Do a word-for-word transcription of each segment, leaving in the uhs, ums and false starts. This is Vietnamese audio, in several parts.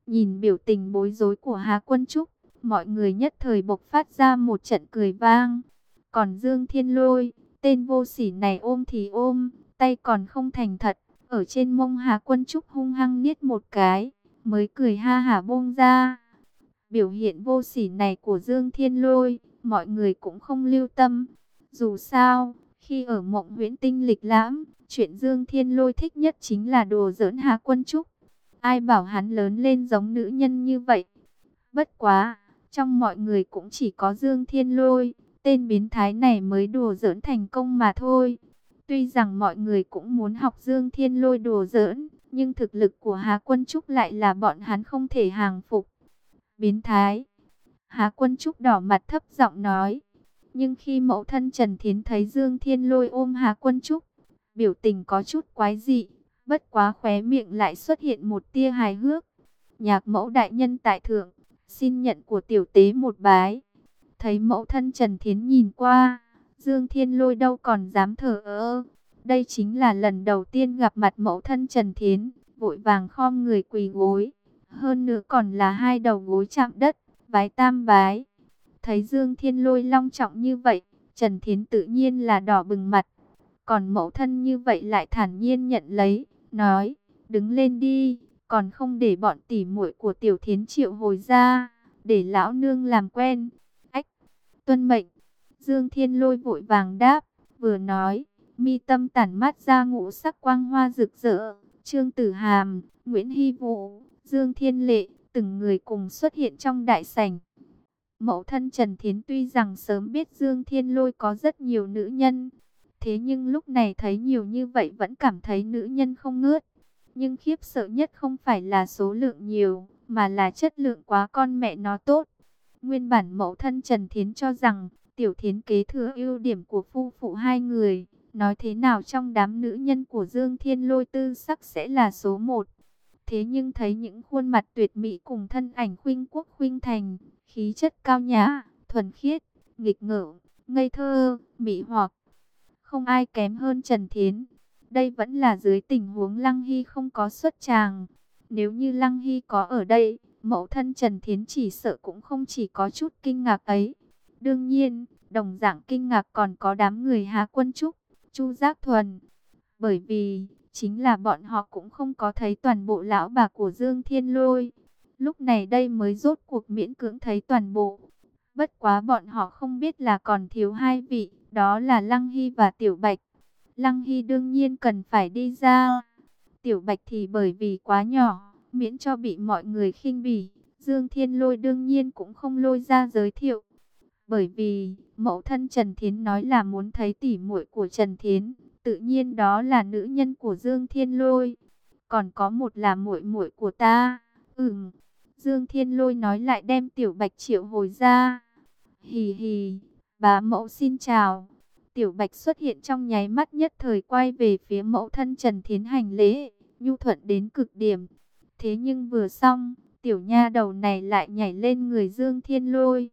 Nhìn biểu tình bối rối của Hà Quân Trúc, mọi người nhất thời bộc phát ra một trận cười vang. Còn Dương Thiên Lôi, tên vô sỉ này ôm thì ôm, tay còn không thành thật, ở trên mông Hà Quân Trúc hung hăng niết một cái, mới cười ha hả buông ra. Biểu hiện vô sỉ này của Dương Thiên Lôi, mọi người cũng không lưu tâm. Dù sao, khi ở Mộng Huyễn Tinh lịch lãm, chuyện Dương Thiên Lôi thích nhất chính là đùa giỡn Hà Quân Trúc. Ai bảo hắn lớn lên giống nữ nhân như vậy. Bất quá, trong mọi người cũng chỉ có Dương Thiên Lôi, tên biến thái này mới đùa giỡn thành công mà thôi. Tuy rằng mọi người cũng muốn học Dương Thiên Lôi đùa giỡn, nhưng thực lực của Hà Quân Trúc lại là bọn hắn không thể hàng phục. Biến thái. Hà Quân Trúc đỏ mặt thấp giọng nói. Nhưng khi mẫu thân Trần Thiến thấy Dương Thiên Lôi ôm Hà Quân Trúc, biểu tình có chút quái dị, bất quá khóe miệng lại xuất hiện một tia hài hước. Nhạc mẫu đại nhân tại thượng, xin nhận của tiểu tế một bái. Thấy mẫu thân Trần Thiến nhìn qua, Dương Thiên Lôi đâu còn dám thờ ơ. Đây chính là lần đầu tiên gặp mặt mẫu thân Trần Thiến, vội vàng khom người quỳ gối. Hơn nữa còn là hai đầu gối chạm đất, vái tam vái. Thấy Dương Thiên Lôi long trọng như vậy, Trần Thiến tự nhiên là đỏ bừng mặt. Còn mẫu thân như vậy lại thản nhiên nhận lấy, nói, đứng lên đi, còn không để bọn tỉ muội của Tiểu Thiến triệu hồi ra, để lão nương làm quen. Ách, tuân mệnh. Dương Thiên Lôi vội vàng đáp, vừa nói, mi tâm tản mát ra ngũ sắc quang hoa rực rỡ. Trương Tử Hàm, Nguyễn Hy Vũ, Dương Thiên Lệ, từng người cùng xuất hiện trong đại sảnh. Mẫu thân Trần Thiến tuy rằng sớm biết Dương Thiên Lôi có rất nhiều nữ nhân, thế nhưng lúc này thấy nhiều như vậy vẫn cảm thấy nữ nhân không ngớt. Nhưng khiếp sợ nhất không phải là số lượng nhiều, mà là chất lượng quá con mẹ nó tốt. Nguyên bản mẫu thân Trần Thiến cho rằng Tiểu Thiến kế thừa ưu điểm của phu phụ hai người, nói thế nào trong đám nữ nhân của Dương Thiên Lôi tư sắc sẽ là số một. Thế nhưng thấy những khuôn mặt tuyệt mỹ cùng thân ảnh khuynh quốc khuynh thành, khí chất cao nhã, thuần khiết, nghịch ngợm, ngây thơ, mỹ hoặc, không ai kém hơn Trần Thiến. Đây vẫn là dưới tình huống Lăng Hy không có xuất tràng. Nếu như Lăng Hy có ở đây, mẫu thân Trần Thiến chỉ sợ cũng không chỉ có chút kinh ngạc ấy. Đương nhiên, đồng dạng kinh ngạc còn có đám người Hà Quân Trúc, Chu Giác Thuần. Bởi vì, chính là bọn họ cũng không có thấy toàn bộ lão bà của Dương Thiên Lôi. Lúc này đây mới rốt cuộc miễn cưỡng thấy toàn bộ. Bất quá bọn họ không biết là còn thiếu hai vị, đó là Lăng Hy và Tiểu Bạch. Lăng Hy đương nhiên cần phải đi ra. Tiểu Bạch thì bởi vì quá nhỏ, miễn cho bị mọi người khinh bỉ. Dương Thiên Lôi đương nhiên cũng không lôi ra giới thiệu. Bởi vì, mẫu thân Trần Thiến nói là muốn thấy tỉ muội của Trần Thiến, tự nhiên đó là nữ nhân của Dương Thiên Lôi. Còn có một là muội muội của ta. Ừm, Dương Thiên Lôi nói lại đem Tiểu Bạch triệu hồi ra. Hì hì, bá mẫu xin chào. Tiểu Bạch xuất hiện trong nháy mắt nhất thời quay về phía mẫu thân Trần Thiến hành lễ, nhu thuận đến cực điểm. Thế nhưng vừa xong, tiểu nha đầu này lại nhảy lên người Dương Thiên Lôi.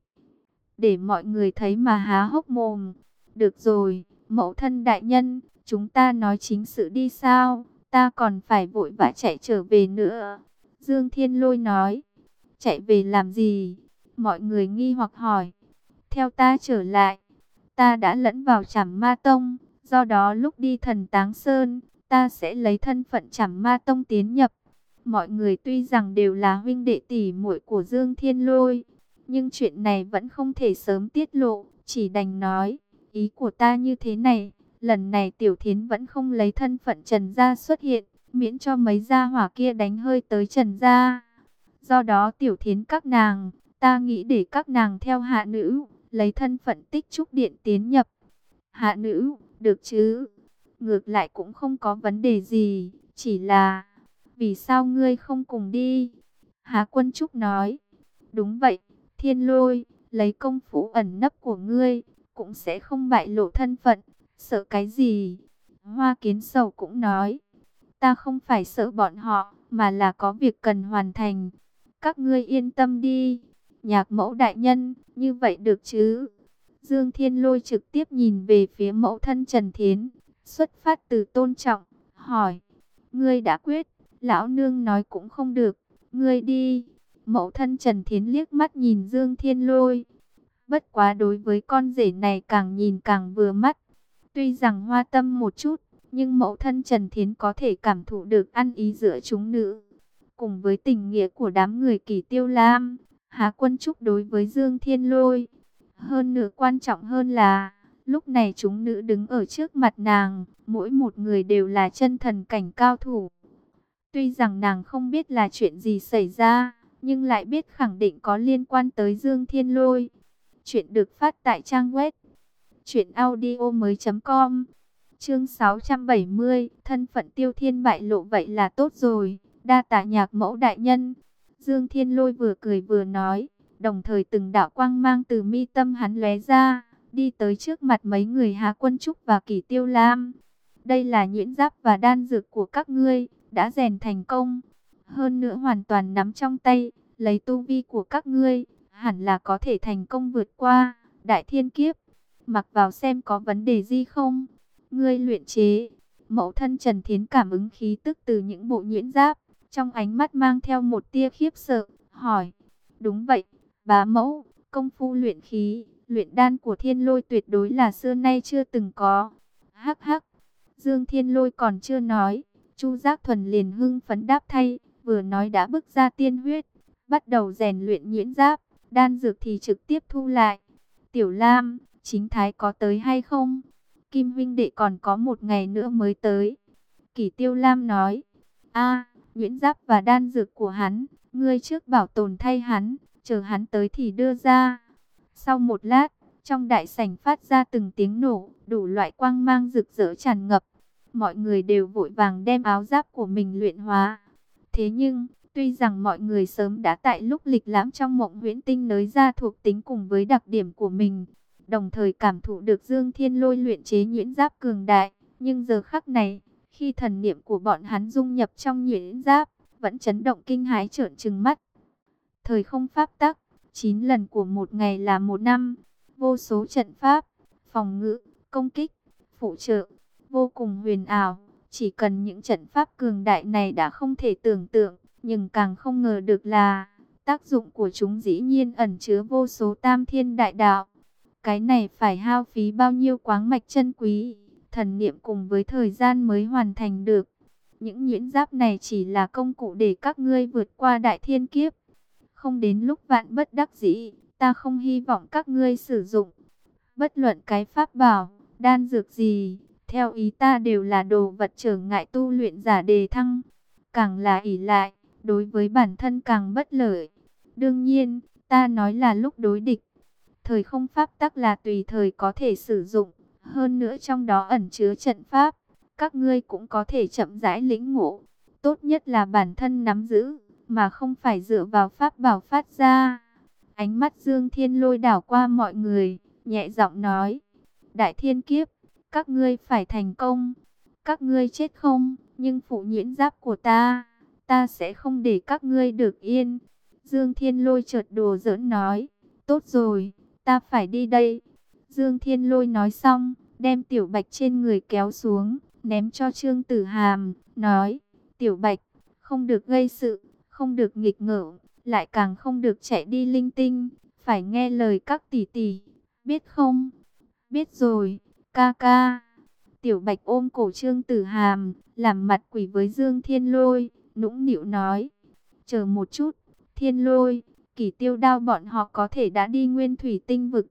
Để mọi người thấy mà há hốc mồm. Được rồi, mẫu thân đại nhân, chúng ta nói chính sự đi sao, ta còn phải vội vã chạy trở về nữa. Dương Thiên Lôi nói, chạy về làm gì? Mọi người nghi hoặc hỏi. Theo ta trở lại, ta đã lẫn vào Trảm Ma Tông, do đó lúc đi Thần Táng Sơn, ta sẽ lấy thân phận Trảm Ma Tông tiến nhập. Mọi người tuy rằng đều là huynh đệ tỷ muội của Dương Thiên Lôi, nhưng chuyện này vẫn không thể sớm tiết lộ, chỉ đành nói, ý của ta như thế này, lần này Tiểu Thiến vẫn không lấy thân phận Trần Gia xuất hiện, miễn cho mấy gia hỏa kia đánh hơi tới Trần Gia. Do đó Tiểu Thiến các nàng, ta nghĩ để các nàng theo hạ nữ, lấy thân phận Tích Trúc Điện tiến nhập. Hạ nữ, được chứ? Ngược lại cũng không có vấn đề gì, chỉ là, vì sao ngươi không cùng đi? Hà Quân Trúc nói, đúng vậy, Thiên Lôi, lấy công phu ẩn nấp của ngươi, cũng sẽ không bại lộ thân phận, sợ cái gì? Hoa Kiến Sầu cũng nói, ta không phải sợ bọn họ, mà là có việc cần hoàn thành. Các ngươi yên tâm đi. Nhạc mẫu đại nhân, như vậy được chứ? Dương Thiên Lôi trực tiếp nhìn về phía mẫu thân Trần Thiến, xuất phát từ tôn trọng, hỏi, ngươi đã quyết, lão nương nói cũng không được, Ngươi đi. Mẫu thân Trần Thiến liếc mắt nhìn Dương Thiên Lôi. Bất quá đối với con rể này càng nhìn càng vừa mắt. Tuy rằng hoa tâm một chút, nhưng mẫu thân Trần Thiến có thể cảm thụ được ăn ý giữa chúng nữ. Cùng với tình nghĩa của đám người Kỷ Tiêu Lam, Hà Quân Trúc đối với Dương Thiên Lôi. Hơn nữa quan trọng hơn là, lúc này chúng nữ đứng ở trước mặt nàng, mỗi một người đều là chân thần cảnh cao thủ. Tuy rằng nàng không biết là chuyện gì xảy ra, nhưng lại biết khẳng định có liên quan tới Dương Thiên Lôi. Chuyện được phát tại trang web truyện audio mới chấm com. Chương sáu trăm bảy mươi, thân phận Tiêu Thiên bại lộ vậy là tốt rồi, đa tạ Nhạc mẫu đại nhân. Dương Thiên Lôi vừa cười vừa nói, đồng thời từng đạo quang mang từ mi tâm hắn lóe ra, đi tới trước mặt mấy người Hà Quân Trúc và Kỷ Tiêu Lam. Đây là nhuyễn giáp và đan dược của các ngươi, đã rèn thành công. Hơn nữa hoàn toàn nắm trong tay, lấy tu vi của các ngươi, hẳn là có thể thành công vượt qua đại thiên kiếp. Mặc vào xem có vấn đề gì không? Ngươi luyện chế. Mẫu thân Trần Thiến cảm ứng khí tức từ những bộ nhuyễn giáp, trong ánh mắt mang theo một tia khiếp sợ, hỏi. Đúng vậy, bá mẫu, công phu luyện khí, luyện đan của Thiên Lôi tuyệt đối là xưa nay chưa từng có. Hắc hắc, Dương Thiên Lôi còn chưa nói, Chu Giác Thuần liền hưng phấn đáp thay, vừa nói đã bước ra tiên huyết, bắt đầu rèn luyện nhuyễn giáp, đan dược thì trực tiếp thu lại. Tiểu Lam, chính thái có tới hay không? Kim huynh đệ còn có một ngày nữa mới tới. Kỷ Tiêu Lam nói, a, nhuyễn giáp và đan dược của hắn, ngươi trước bảo tồn thay hắn, chờ hắn tới thì đưa ra. Sau một lát, trong đại sảnh phát ra từng tiếng nổ, đủ loại quang mang rực rỡ tràn ngập. Mọi người đều vội vàng đem áo giáp của mình luyện hóa. Thế nhưng, tuy rằng mọi người sớm đã tại lúc lịch lãm trong mộng huyễn tinh nới ra thuộc tính cùng với đặc điểm của mình, đồng thời cảm thụ được Dương Thiên Lôi luyện chế nhuyễn giáp cường đại, nhưng giờ khắc này, khi thần niệm của bọn hắn dung nhập trong nhuyễn giáp, vẫn chấn động kinh hãi trợn trừng mắt. Thời không pháp tắc, chín lần của một ngày là một năm, vô số trận pháp, phòng ngự, công kích, phụ trợ, vô cùng huyền ảo. Chỉ cần những trận pháp cường đại này đã không thể tưởng tượng, nhưng càng không ngờ được là tác dụng của chúng dĩ nhiên ẩn chứa vô số tam thiên đại đạo. Cái này phải hao phí bao nhiêu quáng mạch chân quý, thần niệm cùng với thời gian mới hoàn thành được. Những nhuyễn giáp này chỉ là công cụ để các ngươi vượt qua đại thiên kiếp. Không đến lúc vạn bất đắc dĩ, ta không hy vọng các ngươi sử dụng. Bất luận cái pháp bảo, đan dược gì, theo ý ta đều là đồ vật trở ngại tu luyện giả đề thăng. Càng là ỷ lại, đối với bản thân càng bất lợi. Đương nhiên, ta nói là lúc đối địch. Thời không pháp tắc là tùy thời có thể sử dụng, hơn nữa trong đó ẩn chứa trận pháp, các ngươi cũng có thể chậm rãi lĩnh ngộ. Tốt nhất là bản thân nắm giữ, mà không phải dựa vào pháp bảo phát ra. Ánh mắt Dương Thiên Lôi đảo qua mọi người, nhẹ giọng nói, đại thiên kiếp, các ngươi phải thành công. Các ngươi chết không, nhưng phụ nhuyễn giáp của ta, ta sẽ không để các ngươi được yên. Dương Thiên Lôi chợt đùa giỡn nói, tốt rồi, ta phải đi đây. Dương Thiên Lôi nói xong, đem Tiểu Bạch trên người kéo xuống, ném cho Trương Tử Hàm, nói, Tiểu Bạch, không được gây sự, không được nghịch ngợm, lại càng không được chạy đi linh tinh, phải nghe lời các tỷ tỷ, biết không? Biết rồi, ca ca. Tiểu Bạch ôm cổ Trương Tử Hàm, làm mặt quỷ với Dương Thiên Lôi, nũng nịu nói, chờ một chút, Thiên Lôi, Kỷ Tiêu Đao bọn họ có thể đã đi Nguyên Thủy Tinh vực.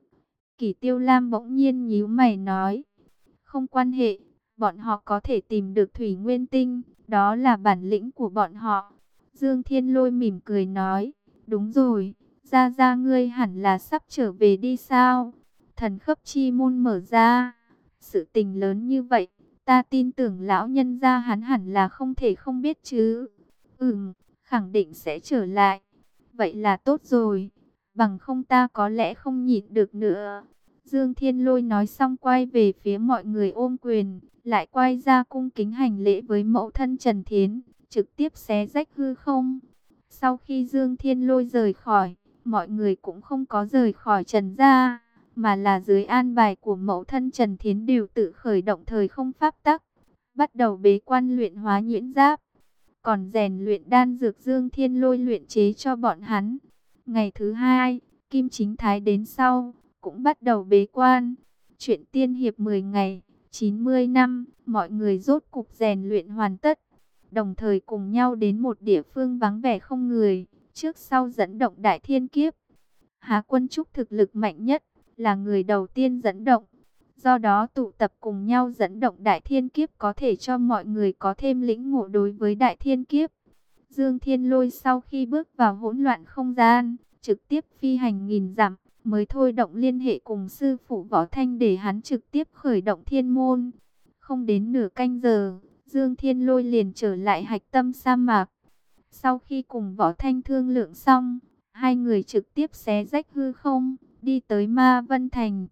Kỷ Tiêu Lam bỗng nhiên nhíu mày nói, không quan hệ, bọn họ có thể tìm được Thủy Nguyên Tinh, đó là bản lĩnh của bọn họ. Dương Thiên Lôi mỉm cười nói, đúng rồi, Gia Gia ngươi hẳn là sắp trở về đi sao? Thần khấp chi môn mở ra, sự tình lớn như vậy, ta tin tưởng lão nhân gia hắn hẳn là không thể không biết chứ. Ừm, khẳng định sẽ trở lại. Vậy là tốt rồi, bằng không ta có lẽ không nhịn được nữa. Dương Thiên Lôi nói xong quay về phía mọi người ôm quyền, lại quay ra cung kính hành lễ với mẫu thân Trần Thiến, trực tiếp xé rách hư không. Sau khi Dương Thiên Lôi rời khỏi, mọi người cũng không có rời khỏi Trần gia, mà là dưới an bài của mẫu thân Trần Thiến đều tự khởi động thời không pháp tắc, bắt đầu bế quan luyện hóa nhuyễn giáp. còn rèn luyện đan dược Dương Thiên Lôi luyện chế cho bọn hắn. Ngày thứ hai, Kim Chính Thái đến sau, cũng bắt đầu bế quan. Chuyện tiên hiệp mười ngày, chín mươi năm, mọi người rốt cục rèn luyện hoàn tất. Đồng thời cùng nhau đến một địa phương vắng vẻ không người, trước sau dẫn động đại thiên kiếp. Hà Quân Trúc thực lực mạnh nhất, là người đầu tiên dẫn động. Do đó tụ tập cùng nhau dẫn động đại thiên kiếp có thể cho mọi người có thêm lĩnh ngộ đối với đại thiên kiếp. Dương Thiên Lôi sau khi bước vào hỗn loạn không gian, trực tiếp phi hành nghìn dặm, mới thôi động liên hệ cùng sư phụ Võ Thanh để hắn trực tiếp khởi động thiên môn. Không đến nửa canh giờ, Dương Thiên Lôi liền trở lại hạch tâm sa mạc. Sau khi cùng Võ Thanh thương lượng xong, hai người trực tiếp xé rách hư không, đi tới Ma Vân Thành.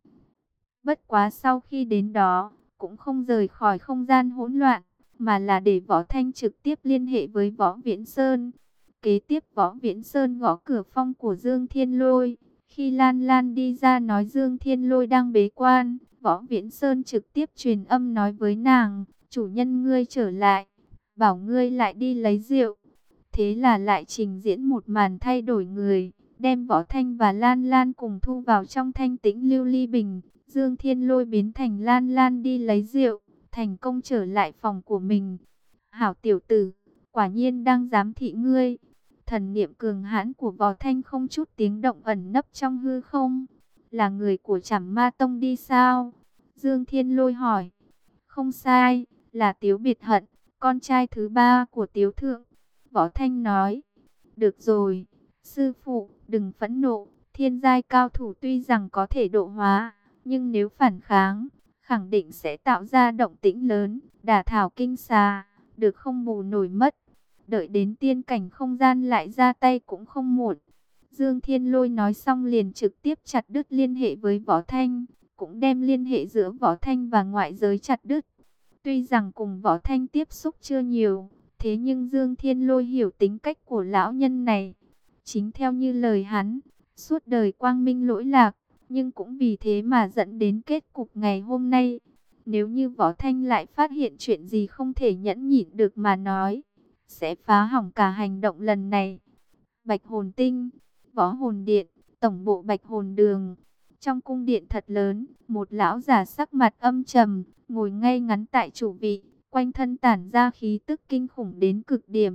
Bất quá sau khi đến đó, cũng không rời khỏi không gian hỗn loạn, mà là để Võ Thanh trực tiếp liên hệ với Võ Viễn Sơn. Kế tiếp Võ Viễn Sơn gõ cửa phòng của Dương Thiên Lôi. Khi Lan Lan đi ra nói Dương Thiên Lôi đang bế quan, Võ Viễn Sơn trực tiếp truyền âm nói với nàng, chủ nhân ngươi trở lại, bảo ngươi lại đi lấy rượu. Thế là lại trình diễn một màn thay đổi người, đem Võ Thanh và Lan Lan cùng thu vào trong thanh tĩnh lưu ly bình. Dương Thiên Lôi biến thành Lan Lan đi lấy rượu, thành công trở lại phòng của mình. Hảo tiểu tử, quả nhiên đang giám thị ngươi. Thần niệm cường hãn của Võ Thanh không chút tiếng động ẩn nấp trong hư không. Là người của Trảm Ma Tông đi sao? Dương Thiên Lôi hỏi. Không sai, là Tiếu Biệt Hận, con trai thứ ba của Tiếu Thượng. Võ Thanh nói. Được rồi, sư phụ, đừng phẫn nộ. Thiên giai cao thủ tuy rằng có thể độ hóa, nhưng nếu phản kháng, khẳng định sẽ tạo ra động tĩnh lớn, đả thảo kinh xà, được không bù nổi mất. Đợi đến tiên cảnh không gian lại ra tay cũng không muộn. Dương Thiên Lôi nói xong liền trực tiếp chặt đứt liên hệ với Võ Thanh, cũng đem liên hệ giữa Võ Thanh và ngoại giới chặt đứt. Tuy rằng cùng Võ Thanh tiếp xúc chưa nhiều, thế nhưng Dương Thiên Lôi hiểu tính cách của lão nhân này. Chính theo như lời hắn, suốt đời quang minh lỗi lạc, nhưng cũng vì thế mà dẫn đến kết cục ngày hôm nay. Nếu như Võ Thanh lại phát hiện chuyện gì không thể nhẫn nhịn được mà nói, sẽ phá hỏng cả hành động lần này. Bạch Hồn Tinh, Võ Hồn Điện, tổng bộ Bạch Hồn Đường. Trong cung điện thật lớn, một lão già sắc mặt âm trầm, ngồi ngay ngắn tại chủ vị, quanh thân tản ra khí tức kinh khủng đến cực điểm.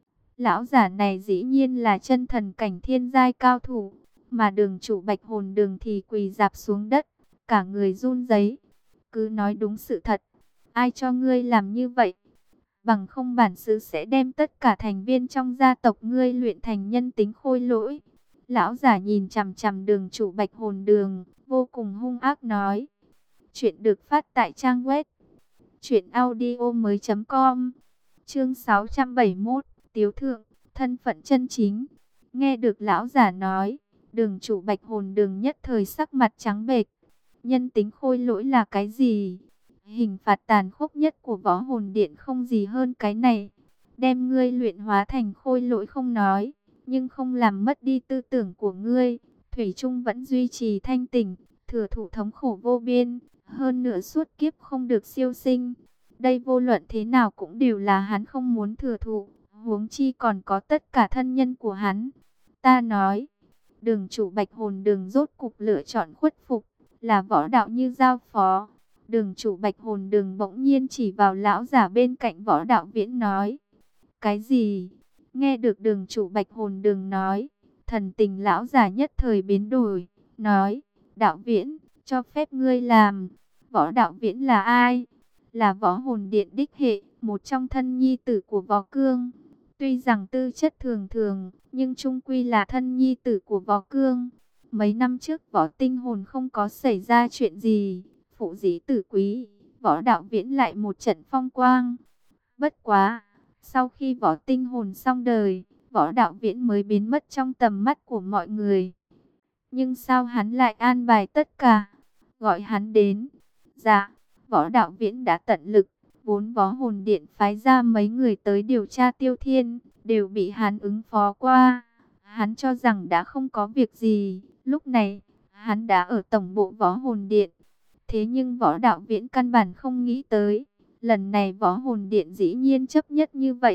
Lão giả này dĩ nhiên là chân thần cảnh thiên giai cao thủ, mà đường chủ Bạch Hồn Đường thì quỳ rạp xuống đất, cả người run rẩy. Cứ nói đúng sự thật, ai cho ngươi làm như vậy? Bằng không bản xứ sẽ đem tất cả thành viên trong gia tộc ngươi luyện thành nhân tính khôi lỗi. Lão giả nhìn chằm chằm đường chủ Bạch Hồn Đường, vô cùng hung ác nói. Chuyện được phát tại trang web truyện audio mới chấm com. Chương sáu trăm bảy mươi mốt, Tiếu Thượng, thân phận chân chính. Nghe được lão giả nói, đường chủ Bạch Hồn Đường nhất thời sắc mặt trắng bệch. Nhân tính khôi lỗi là cái gì? Hình phạt tàn khốc nhất của Võ Hồn Điện không gì hơn cái này. Đem ngươi luyện hóa thành khôi lỗi không nói, nhưng không làm mất đi tư tưởng của ngươi. Thủy chung vẫn duy trì thanh tỉnh, thừa thụ thống khổ vô biên, hơn nữa suốt kiếp không được siêu sinh. Đây vô luận thế nào cũng đều là hắn không muốn thừa thụ, huống chi còn có tất cả thân nhân của hắn. Ta nói, đường chủ Bạch Hồn Đường rốt cục lựa chọn khuất phục, là võ đạo như giao phó. Đường chủ Bạch Hồn Đường bỗng nhiên chỉ vào lão giả bên cạnh Võ Đạo Viễn nói. Cái gì? Nghe được đường chủ Bạch Hồn Đường nói, thần tình lão giả nhất thời biến đổi, nói, Đạo Viễn, cho phép ngươi làm. Võ Đạo Viễn là ai? Là Võ Hồn Điện đích hệ, một trong thân nhi tử của Võ Cương. Tuy rằng tư chất thường thường, nhưng chung quy là thân nhi tử của Võ Cương. Mấy năm trước Võ Tinh Hồn không có xảy ra chuyện gì, phụ dĩ tử quý, Võ Đạo Viễn lại một trận phong quang. Bất quá, sau khi Võ Tinh Hồn xong đời, Võ Đạo Viễn mới biến mất trong tầm mắt của mọi người. Nhưng sao hắn lại an bài tất cả? Gọi hắn đến. Dạ, Võ Đạo Viễn đã tận lực, vốn Võ Hồn Điện phái ra mấy người tới điều tra Tiêu Thiên, đều bị hắn ứng phó qua. Hắn cho rằng đã không có việc gì, lúc này, hắn đã ở tổng bộ Võ Hồn Điện. Thế nhưng Võ Đạo Viễn căn bản không nghĩ tới, lần này Võ Hồn Điện dĩ nhiên chấp nhất như vậy,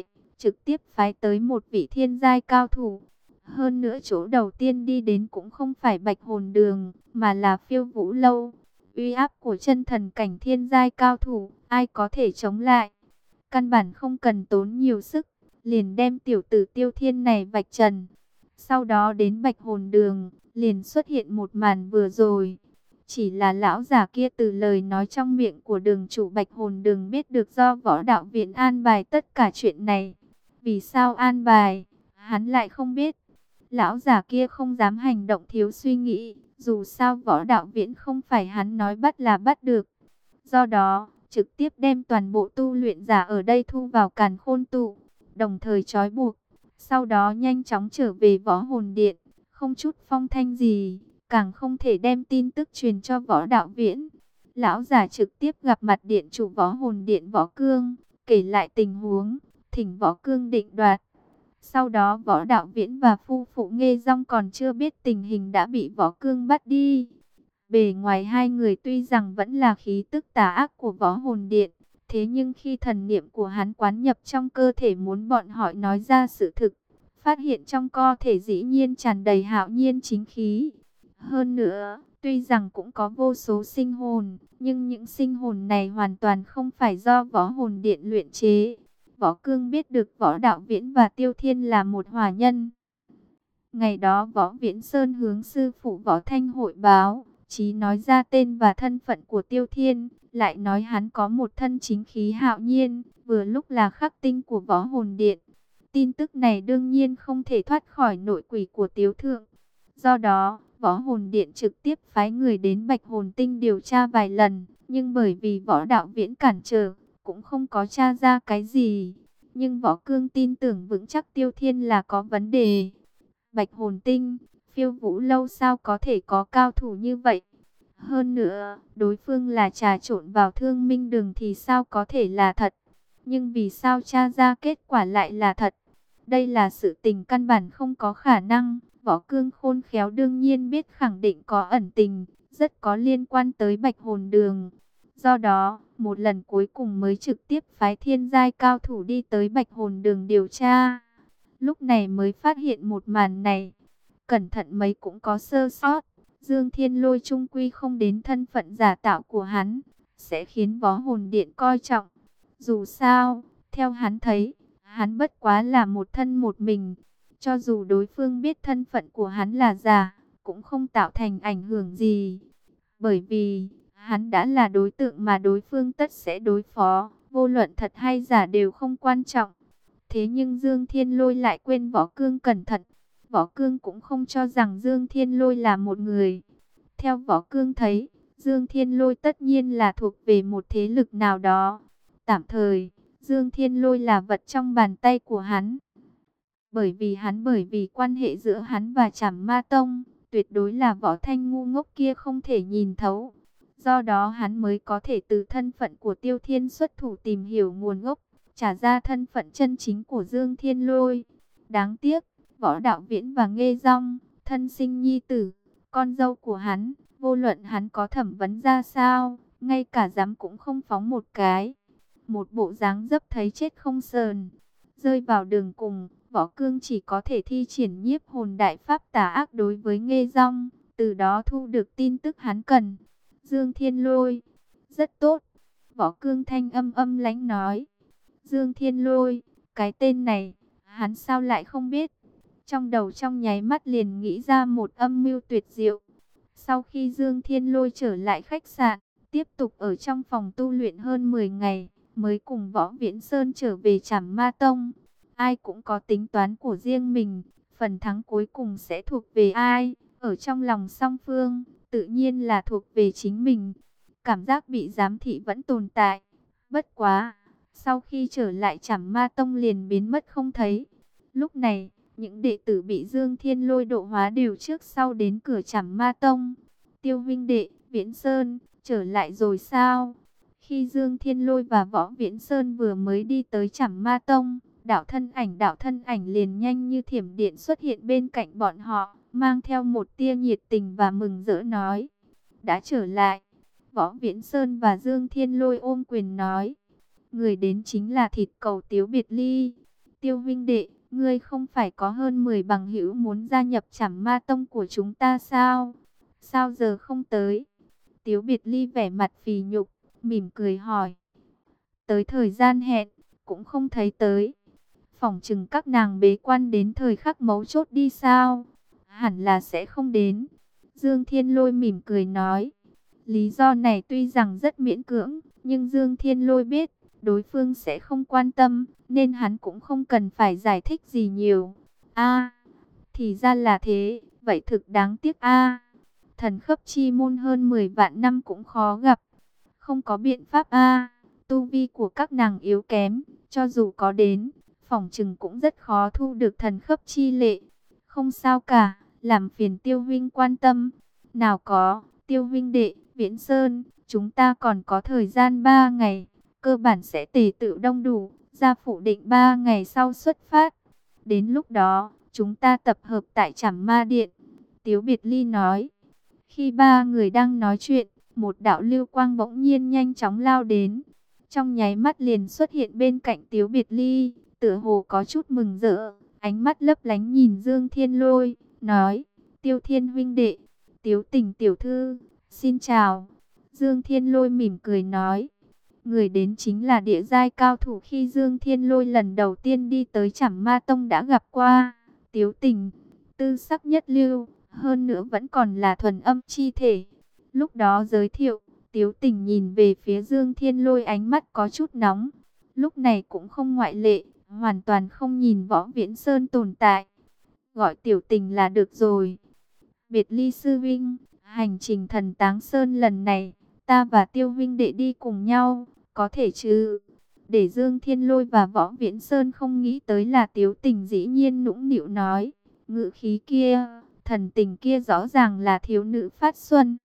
trực tiếp phái tới một vị thiên giai cao thủ. Hơn nữa chỗ đầu tiên đi đến cũng không phải Bạch Hồn Đường, mà là Phiêu Vũ Lâu. Uy áp của chân thần cảnh thiên giai cao thủ, ai có thể chống lại? Căn bản không cần tốn nhiều sức, liền đem tiểu tử Tiêu Thiên này vạch trần. Sau đó đến Bạch Hồn Đường, liền xuất hiện một màn vừa rồi. Chỉ là lão già kia từ lời nói trong miệng của đường chủ Bạch Hồn Đường biết được do võ đạo viện an bài tất cả chuyện này. Vì sao an bài, hắn lại không biết. Lão già kia không dám hành động thiếu suy nghĩ, dù sao võ đạo viện không phải hắn nói bắt là bắt được. Do đó, trực tiếp đem toàn bộ tu luyện giả ở đây thu vào càn khôn tụ, đồng thời trói buộc. Sau đó nhanh chóng trở về võ hồn điện, không chút phong thanh gì, càng không thể đem tin tức truyền cho võ đạo viễn. Lão già trực tiếp gặp mặt điện chủ võ hồn điện Võ Cương, kể lại tình huống, thỉnh Võ Cương định đoạt. Sau đó võ đạo viễn và phu phụ Nghê Dong còn chưa biết tình hình đã bị Võ Cương bắt đi. Bề ngoài hai người tuy rằng vẫn là khí tức tà ác của võ hồn điện, thế nhưng khi thần niệm của hắn quán nhập trong cơ thể muốn bọn họ nói ra sự thực, phát hiện trong cơ thể dĩ nhiên tràn đầy hạo nhiên chính khí. Hơn nữa, tuy rằng cũng có vô số sinh hồn, nhưng những sinh hồn này hoàn toàn không phải do võ hồn điện luyện chế. Võ Cương biết được Võ Đạo Viễn và Tiêu Thiên là một hòa nhân. Ngày đó Võ Viễn Sơn hướng sư phụ Võ Thanh hội báo, chí nói ra tên và thân phận của Tiêu Thiên, lại nói hắn có một thân chính khí hạo nhiên, vừa lúc là khắc tinh của Võ Hồn Điện. Tin tức này đương nhiên không thể thoát khỏi nội quỷ của Tiếu Thượng. Do đó, Võ Hồn Điện trực tiếp phái người đến Bạch Hồn Tinh điều tra vài lần, nhưng bởi vì Võ Đạo Viễn cản trở, cũng không có tra ra cái gì. Nhưng Võ Cương tin tưởng vững chắc Tiêu Thiên là có vấn đề. Bạch Hồn Tinh, Phiêu Vũ Lâu sao có thể có cao thủ như vậy? Hơn nữa, đối phương là trà trộn vào Thương Minh Đường thì sao có thể là thật? Nhưng vì sao tra ra kết quả lại là thật? Đây là sự tình căn bản không có khả năng. Võ Cương khôn khéo đương nhiên biết khẳng định có ẩn tình, rất có liên quan tới Bạch Hồn Đường. Do đó, một lần cuối cùng mới trực tiếp phái thiên giai cao thủ đi tới Bạch Hồn Đường điều tra. Lúc này mới phát hiện một màn này. Cẩn thận mấy cũng có sơ sót. Dương Thiên Lôi trung quy không đến thân phận giả tạo của hắn, sẽ khiến Võ Hồn Điện coi trọng. Dù sao, theo hắn thấy, hắn bất quá là một thân một mình. Cho dù đối phương biết thân phận của hắn là giả, cũng không tạo thành ảnh hưởng gì. Bởi vì, hắn đã là đối tượng mà đối phương tất sẽ đối phó, vô luận thật hay giả đều không quan trọng. Thế nhưng Dương Thiên Lôi lại quên Võ Cương cẩn thận. Võ Cương cũng không cho rằng Dương Thiên Lôi là một người. Theo Võ Cương thấy, Dương Thiên Lôi tất nhiên là thuộc về một thế lực nào đó. Tạm thời, Dương Thiên Lôi là vật trong bàn tay của hắn. Bởi vì hắn bởi vì quan hệ giữa hắn và Trảm Ma Tông, tuyệt đối là Võ Thanh ngu ngốc kia không thể nhìn thấu. Do đó hắn mới có thể từ thân phận của Tiêu Thiên xuất thủ tìm hiểu nguồn gốc, trả ra thân phận chân chính của Dương Thiên Lôi. Đáng tiếc, Võ Đạo Viễn và Nghê Dong, thân sinh nhi tử, con dâu của hắn, vô luận hắn có thẩm vấn ra sao, ngay cả dám cũng không phóng một cái. Một bộ dáng dấp thấy chết không sờn. Rơi vào đường cùng, Võ Cương chỉ có thể thi triển nhiếp hồn đại pháp tà ác đối với Nghê Dong, từ đó thu được tin tức hắn cần. Dương Thiên Lôi, rất tốt. Võ Cương thanh âm âm lãnh nói. Dương Thiên Lôi, cái tên này, hắn sao lại không biết? Trong đầu trong nháy mắt liền nghĩ ra một âm mưu tuyệt diệu. Sau khi Dương Thiên Lôi trở lại khách sạn, tiếp tục ở trong phòng tu luyện hơn mười ngày, mới cùng Võ Viễn Sơn trở về Trảm Ma Tông. Ai cũng có tính toán của riêng mình, phần thắng cuối cùng sẽ thuộc về ai, ở trong lòng song phương, tự nhiên là thuộc về chính mình. Cảm giác bị giám thị vẫn tồn tại, bất quá, sau khi trở lại Trảm Ma Tông liền biến mất không thấy. Lúc này, những đệ tử bị Dương Thiên Lôi độ hóa đều trước sau đến cửa Trảm Ma Tông. Tiêu huynh đệ, Viễn Sơn, trở lại rồi sao? Khi Dương Thiên Lôi và Võ Viễn Sơn vừa mới đi tới Trảm Ma Tông, đạo thân ảnh đạo thân ảnh liền nhanh như thiểm điện xuất hiện bên cạnh bọn họ, mang theo một tia nhiệt tình và mừng rỡ nói. Đã trở lại. Võ Viễn Sơn và Dương Thiên Lôi ôm quyền nói. Người đến chính là thịt cầu Tiếu Biệt Ly. Tiêu Vinh Đệ, ngươi không phải có hơn mười bằng hữu muốn gia nhập Trảm Ma Tông của chúng ta sao? Sao giờ không tới? Tiếu Biệt Ly vẻ mặt phì nhục, mỉm cười hỏi. Tới thời gian hẹn, cũng không thấy tới. Phỏng chừng các nàng bế quan đến thời khắc mấu chốt đi sao? Hẳn là sẽ không đến. Dương Thiên Lôi mỉm cười nói. Lý do này tuy rằng rất miễn cưỡng, nhưng Dương Thiên Lôi biết đối phương sẽ không quan tâm, nên hắn cũng không cần phải giải thích gì nhiều. A, thì ra là thế, vậy thực đáng tiếc a. Thần khấp chi môn hơn mười vạn năm cũng khó gặp. Không có biện pháp a, tu vi của các nàng yếu kém, cho dù có đến, phỏng chừng cũng rất khó thu được thần khấp chi lệ. Không sao cả, làm phiền Tiêu Vinh quan tâm. Nào có, Tiêu Vinh đệ, Viễn Sơn, chúng ta còn có thời gian ba ngày, cơ bản sẽ tề tự đông đủ, ra phủ định ba ngày sau xuất phát. Đến lúc đó, chúng ta tập hợp tại Trảm Ma Điện. Tiếu Biệt Ly nói. Khi ba người đang nói chuyện, một đạo lưu quang bỗng nhiên nhanh chóng lao đến. Trong nháy mắt liền xuất hiện bên cạnh Tiếu Biệt Ly, tựa hồ có chút mừng rỡ, ánh mắt lấp lánh nhìn Dương Thiên Lôi, nói: Tiêu Thiên huynh đệ, Tiếu Tình tiểu thư, xin chào. Dương Thiên Lôi mỉm cười nói. Người đến chính là địa giai cao thủ khi Dương Thiên Lôi lần đầu tiên đi tới Trảm Ma Tông đã gặp qua. Tiếu Tình, tư sắc nhất lưu, hơn nữa vẫn còn là thuần âm chi thể. Lúc đó giới thiệu, Tiếu Tình nhìn về phía Dương Thiên Lôi ánh mắt có chút nóng. Lúc này cũng không ngoại lệ, hoàn toàn không nhìn Võ Viễn Sơn tồn tại. Gọi Tiểu Tình là được rồi. Biệt Ly sư vinh, hành trình Thần Táng Sơn lần này, ta và Tiêu Vinh đệ đi cùng nhau, có thể chứ? Để Dương Thiên Lôi và Võ Viễn Sơn không nghĩ tới là Tiếu Tình dĩ nhiên nũng nịu nói. Ngữ khí kia, thần tình kia rõ ràng là thiếu nữ phát xuân.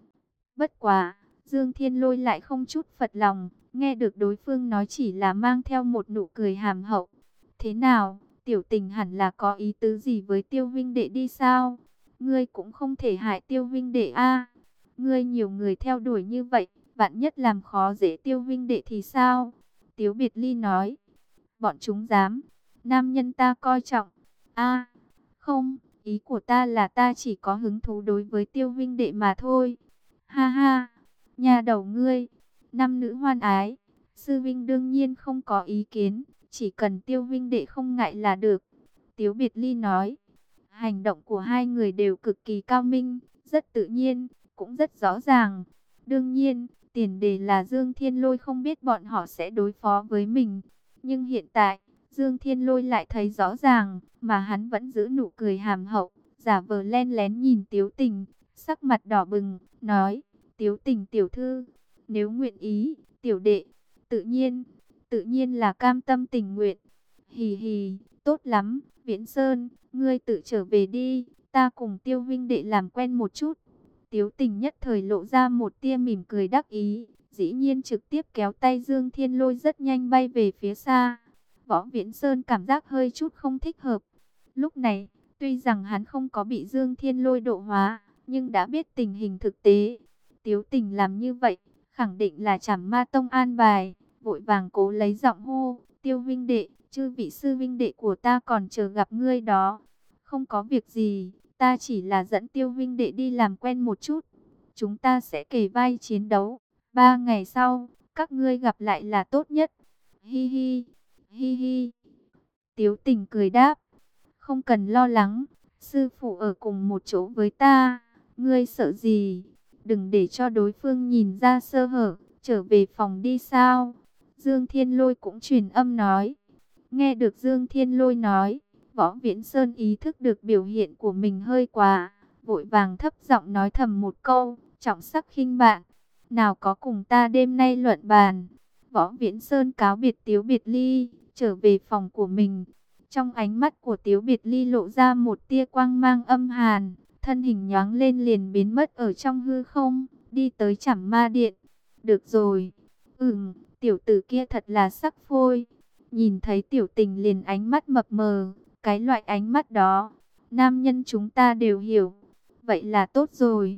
Bất quá, Dương Thiên Lôi lại không chút phật lòng, nghe được đối phương nói chỉ là mang theo một nụ cười hàm hậu. Thế nào, Tiểu Tình hẳn là có ý tứ gì với Tiêu Vinh đệ đi sao? Ngươi cũng không thể hại Tiêu Vinh đệ a. Ngươi nhiều người theo đuổi như vậy, vạn nhất làm khó dễ Tiêu Vinh đệ thì sao? Tiếu Biệt Ly nói. Bọn chúng dám, nam nhân ta coi trọng. A, không, ý của ta là ta chỉ có hứng thú đối với Tiêu Vinh đệ mà thôi. Ha ha, nhà đầu ngươi, nam nữ hoan ái, sư vinh đương nhiên không có ý kiến, chỉ cần Tiêu Vinh đệ không ngại là được. Tiếu Biệt Ly nói. Hành động của hai người đều cực kỳ cao minh, rất tự nhiên, cũng rất rõ ràng. Đương nhiên, tiền đề là Dương Thiên Lôi không biết bọn họ sẽ đối phó với mình. Nhưng hiện tại, Dương Thiên Lôi lại thấy rõ ràng, mà hắn vẫn giữ nụ cười hàm hậu, giả vờ len lén nhìn Tiếu Tình, sắc mặt đỏ bừng, nói: Tiếu Tình tiểu thư, nếu nguyện ý, tiểu đệ, tự nhiên, tự nhiên là cam tâm tình nguyện. Hì hì, tốt lắm, Viễn Sơn, ngươi tự trở về đi, ta cùng Tiêu Vinh đệ làm quen một chút. Tiếu Tình nhất thời lộ ra một tia mỉm cười đắc ý, dĩ nhiên trực tiếp kéo tay Dương Thiên Lôi rất nhanh bay về phía xa. Võ Viễn Sơn cảm giác hơi chút không thích hợp. Lúc này, tuy rằng hắn không có bị Dương Thiên Lôi độ hóa, nhưng đã biết tình hình thực tế. Tiếu Tình làm như vậy, khẳng định là Trảm Ma Tông an bài, vội vàng cố lấy giọng hô: Tiêu Vinh đệ, chư vị sư vinh đệ của ta còn chờ gặp ngươi đó. Không có việc gì, ta chỉ là dẫn Tiêu Vinh đệ đi làm quen một chút. Chúng ta sẽ kề vai chiến đấu. Ba ngày sau, các ngươi gặp lại là tốt nhất. Hi hi, hi hi. Tiếu Tình cười đáp. Không cần lo lắng, sư phụ ở cùng một chỗ với ta. Ngươi sợ gì? Đừng để cho đối phương nhìn ra sơ hở, trở về phòng đi sao? Dương Thiên Lôi cũng truyền âm nói. Nghe được Dương Thiên Lôi nói, Võ Viễn Sơn ý thức được biểu hiện của mình hơi quá, vội vàng thấp giọng nói thầm một câu, trọng sắc khinh bạn. Nào có cùng ta đêm nay luận bàn. Võ Viễn Sơn cáo biệt Tiếu Biệt Ly, trở về phòng của mình. Trong ánh mắt của Tiếu Biệt Ly lộ ra một tia quang mang âm hàn, thân hình nhoáng lên liền biến mất ở trong hư không, đi tới Trảm Ma Điện. Được rồi, ừm, tiểu tử kia thật là sắc phôi. Nhìn thấy Tiểu Tình liền ánh mắt mập mờ, cái loại ánh mắt đó, nam nhân chúng ta đều hiểu. Vậy là tốt rồi.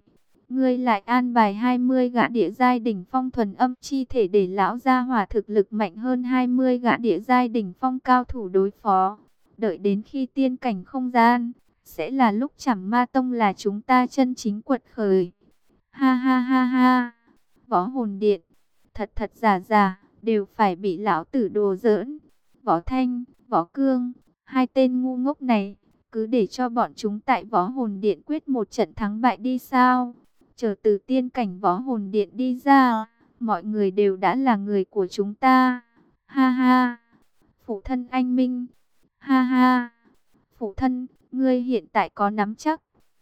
Ngươi lại an bài hai mươi gã địa giai đỉnh phong thuần âm chi thể để lão gia hỏa thực lực mạnh hơn hai mươi gã địa giai đỉnh phong cao thủ đối phó. Đợi đến khi tiên cảnh không gian, sẽ là lúc Trảm Ma Tông là chúng ta chân chính quật khởi. Ha ha ha ha. Võ Hồn Điện, thật thật giả giả, đều phải bị lão tử đùa giỡn. Võ Thanh, Võ Cương, hai tên ngu ngốc này, cứ để cho bọn chúng tại Võ Hồn Điện quyết một trận thắng bại đi sao? Chờ từ tiên cảnh Võ Hồn Điện đi ra, mọi người đều đã là người của chúng ta. Ha ha. Phụ thân anh Minh. Ha ha. Phụ thân, ngươi hiện tại có nắm chắc?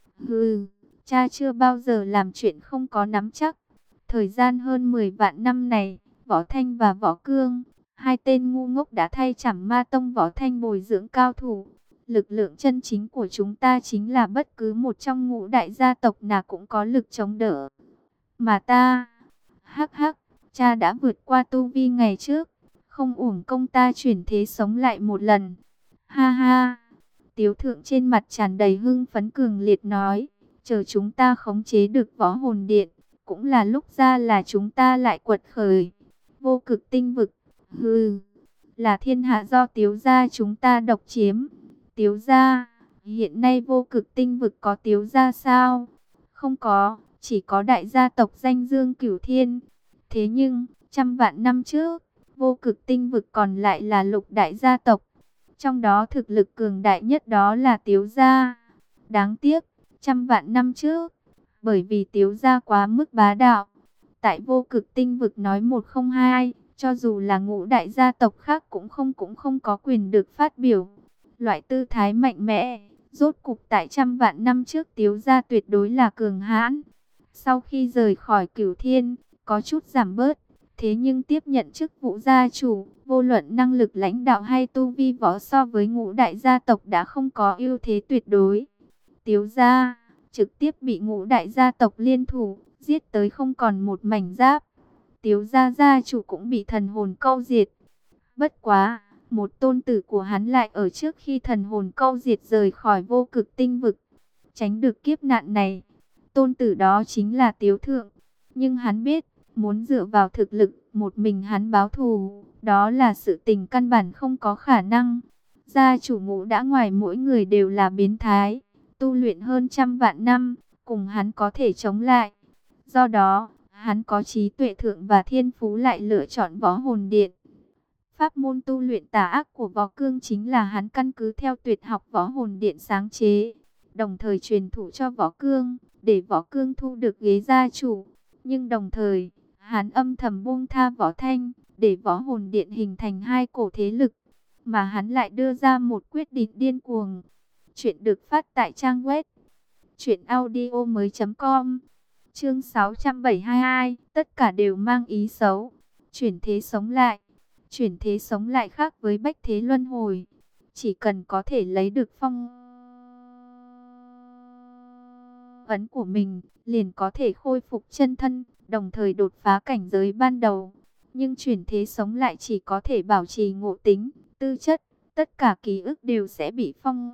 Hừ, cha chưa bao giờ làm chuyện không có nắm chắc. Thời gian hơn mười vạn năm này, Võ Thanh và Võ Cương, hai tên ngu ngốc đã thay Trảm Ma Tông Võ Thanh bồi dưỡng cao thủ. Lực lượng chân chính của chúng ta chính là bất cứ một trong ngũ đại gia tộc nào cũng có lực chống đỡ. Mà ta, hắc hắc, cha đã vượt qua tu vi ngày trước, không uổng công ta chuyển thế sống lại một lần. Ha ha, Tiếu Thượng trên mặt tràn đầy hưng phấn cường liệt nói, chờ chúng ta khống chế được Võ Hồn Điện, cũng là lúc ra là chúng ta lại quật khởi. Vô Cực Tinh Vực, hừ, là thiên hạ do Tiếu gia chúng ta độc chiếm. Tiếu gia, hiện nay Vô Cực Tinh Vực có Tiếu gia sao? Không có, chỉ có đại gia tộc danh Dương Cửu Thiên. Thế nhưng, trăm vạn năm trước, Vô Cực Tinh Vực còn lại là lục đại gia tộc. Trong đó thực lực cường đại nhất đó là Tiếu gia. Đáng tiếc, trăm vạn năm trước, bởi vì Tiếu gia quá mức bá đạo, tại Vô Cực Tinh Vực nói một không hai, cho dù là ngũ đại gia tộc khác cũng không cũng không có quyền được phát biểu. Loại tư thái mạnh mẽ, rốt cục tại trăm vạn năm trước Tiếu gia tuyệt đối là cường hãn. Sau khi rời khỏi Cửu Thiên, có chút giảm bớt, thế nhưng tiếp nhận chức vụ gia chủ, vô luận năng lực lãnh đạo hay tu vi võ so với ngũ đại gia tộc đã không có ưu thế tuyệt đối. Tiếu gia trực tiếp bị ngũ đại gia tộc liên thủ, giết tới không còn một mảnh giáp. Tiếu gia gia chủ cũng bị thần hồn câu diệt. Bất quá, một tôn tử của hắn lại ở trước khi thần hồn câu diệt rời khỏi Vô Cực Tinh Vực, tránh được kiếp nạn này. Tôn tử đó chính là Tiếu Thượng. Nhưng hắn biết, muốn dựa vào thực lực, một mình hắn báo thù, đó là sự tình căn bản không có khả năng. Gia chủ ngũ đã ngoài mỗi người đều là biến thái, tu luyện hơn trăm vạn năm, cùng hắn có thể chống lại. Do đó, hắn có trí tuệ thượng và thiên phú lại lựa chọn Võ Hồn Điện. Pháp môn tu luyện tà ác của Võ Cương chính là hắn căn cứ theo tuyệt học Võ Hồn Điện sáng chế, đồng thời truyền thụ cho Võ Cương, để Võ Cương thu được ghế gia chủ. Nhưng đồng thời, hắn âm thầm buông tha Võ Thanh, để Võ Hồn Điện hình thành hai cổ thế lực, mà hắn lại đưa ra một quyết định điên cuồng. Chuyện được phát tại trang web truyện audio mới chấm com. Chương sáu trăm bảy mươi hai, tất cả đều mang ý xấu. Chuyển thế sống lại. Chuyển thế sống lại khác với bách thế luân hồi. Chỉ cần có thể lấy được phong ấn của mình, liền có thể khôi phục chân thân, đồng thời đột phá cảnh giới ban đầu. Nhưng chuyển thế sống lại chỉ có thể bảo trì ngộ tính, tư chất, tất cả ký ức đều sẽ bị phong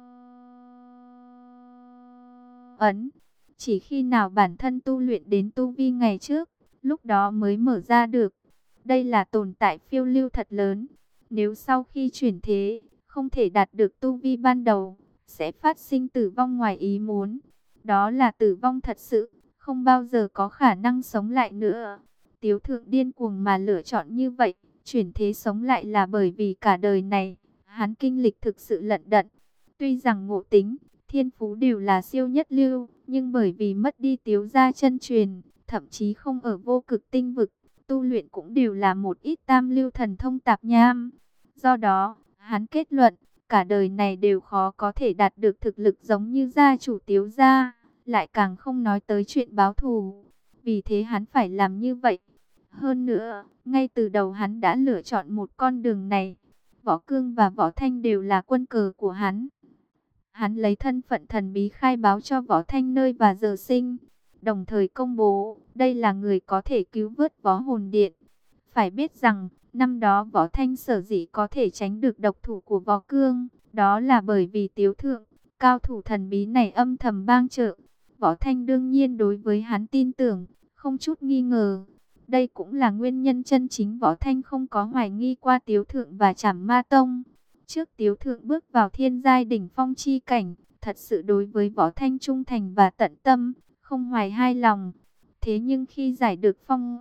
ấn. Chỉ khi nào bản thân tu luyện đến tu vi ngày trước, lúc đó mới mở ra được. Đây là tồn tại phiêu lưu thật lớn. Nếu sau khi chuyển thế, không thể đạt được tu vi ban đầu, sẽ phát sinh tử vong ngoài ý muốn. Đó là tử vong thật sự, không bao giờ có khả năng sống lại nữa. Tiếu Thượng điên cuồng mà lựa chọn như vậy, chuyển thế sống lại là bởi vì cả đời này, hắn kinh lịch thực sự lận đận. Tuy rằng ngộ tính, thiên phú đều là siêu nhất lưu, nhưng bởi vì mất đi Tiếu gia chân truyền, thậm chí không ở Vô Cực Tinh Vực, tu luyện cũng đều là một ít tam lưu thần thông tạp nham. Do đó, hắn kết luận, cả đời này đều khó có thể đạt được thực lực giống như gia chủ Tiếu gia, lại càng không nói tới chuyện báo thù. Vì thế hắn phải làm như vậy. Hơn nữa, ngay từ đầu hắn đã lựa chọn một con đường này. Võ Cương và Võ Thanh đều là quân cờ của hắn. Hắn lấy thân phận thần bí khai báo cho Võ Thanh nơi và giờ sinh, đồng thời công bố đây là người có thể cứu vớt Võ Hồn Điện. Phải biết rằng, năm đó Võ Thanh sở dĩ có thể tránh được độc thủ của Võ Cương, đó là bởi vì Tiếu Thượng, cao thủ thần bí này âm thầm bang trợ. Võ Thanh đương nhiên đối với hắn tin tưởng, không chút nghi ngờ. Đây cũng là nguyên nhân chân chính Võ Thanh không có hoài nghi qua Tiếu Thượng và Trảm Ma Tông. Trước Tiếu Thượng bước vào thiên giai đỉnh phong chi cảnh, thật sự đối với Võ Thanh trung thành và tận tâm, không hoài hai lòng. Thế nhưng khi giải được phong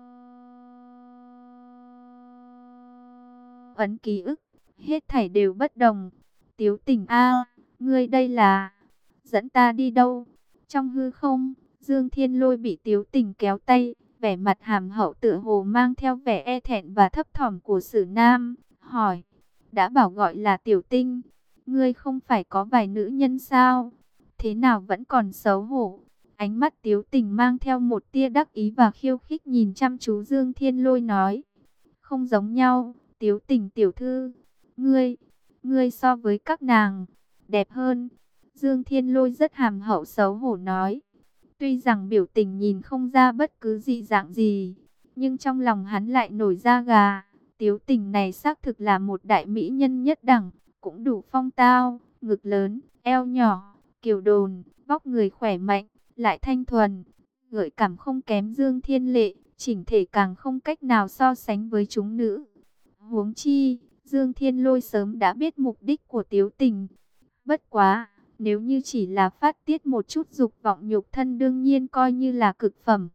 ấn ký ức, hết thảy đều bất đồng. Tiếu Tỉnh a, ngươi đây là dẫn ta đi đâu? Trong hư không, Dương Thiên Lôi bị Tiếu Tỉnh kéo tay, vẻ mặt hàm hậu tựa hồ mang theo vẻ e thẹn và thấp thỏm của Sử Nam, hỏi: đã bảo gọi là Tiểu Tinh, ngươi không phải có vài nữ nhân sao? Thế nào vẫn còn xấu hổ? Ánh mắt Tiếu Tỉnh mang theo một tia đắc ý và khiêu khích nhìn chăm chú Dương Thiên Lôi nói: không giống nhau, Tiếu Tỉnh tiểu thư, ngươi, ngươi so với các nàng đẹp hơn. Dương Thiên Lôi rất hàm hậu xấu hổ nói. Tuy rằng biểu tình nhìn không ra bất cứ dị dạng gì, nhưng trong lòng hắn lại nổi da gà. Tiếu Tỉnh này xác thực là một đại mỹ nhân nhất đẳng, cũng đủ phong tao, ngực lớn, eo nhỏ, kiều đồn, vóc người khỏe mạnh, lại thanh thuần, gợi cảm không kém Dương Thiên Lệ, chỉnh thể càng không cách nào so sánh với chúng nữ. Huống chi, Dương Thiên Lôi sớm đã biết mục đích của Tiếu Tỉnh. Bất quá, nếu như chỉ là phát tiết một chút dục vọng nhục thân đương nhiên coi như là cực phẩm.